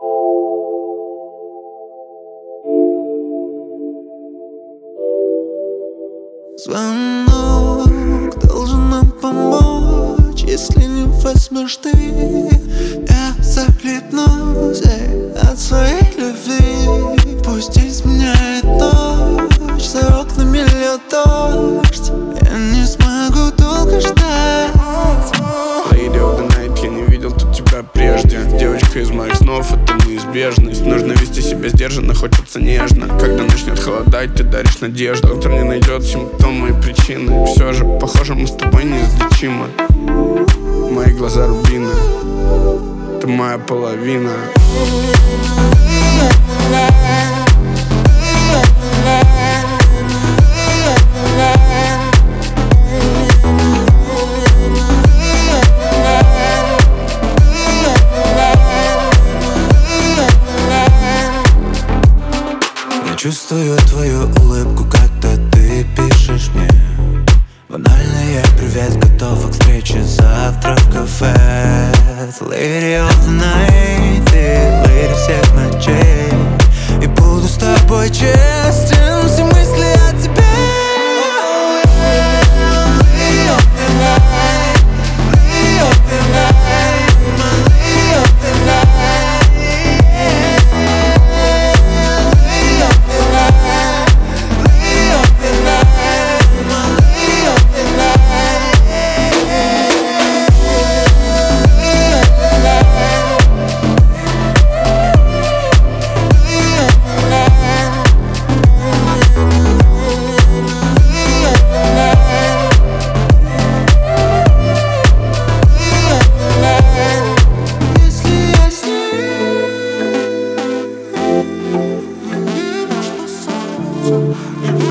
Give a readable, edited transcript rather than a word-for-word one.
Звонок должен нам помочь. Если не возьмешь ты, я захлебнусь от своей любви. Пусть изменяет ночь, за окнами льет дождь. Я не смогу долго ждать. Lady of the night, я не видел тут тебя прежде. Девочка из моих снов, это неизбежность. Нужно вести себя сдержанно, хочется нежно. Когда начнет холодать, ты даришь надежду. Доктор не найдет симптомы и причины. Все же, похоже, мы с тобой неизлечимы. Мои глаза рубины, ты моя половина. Чувствую твою улыбку, когда ты пишешь мне банальный привет, готова к встрече завтра в кафе. Lady of the night, ты lady всех ночей. И буду с тобой честен, все мысли о тебе. Lady of the night, lady of the night, my lady of the night. You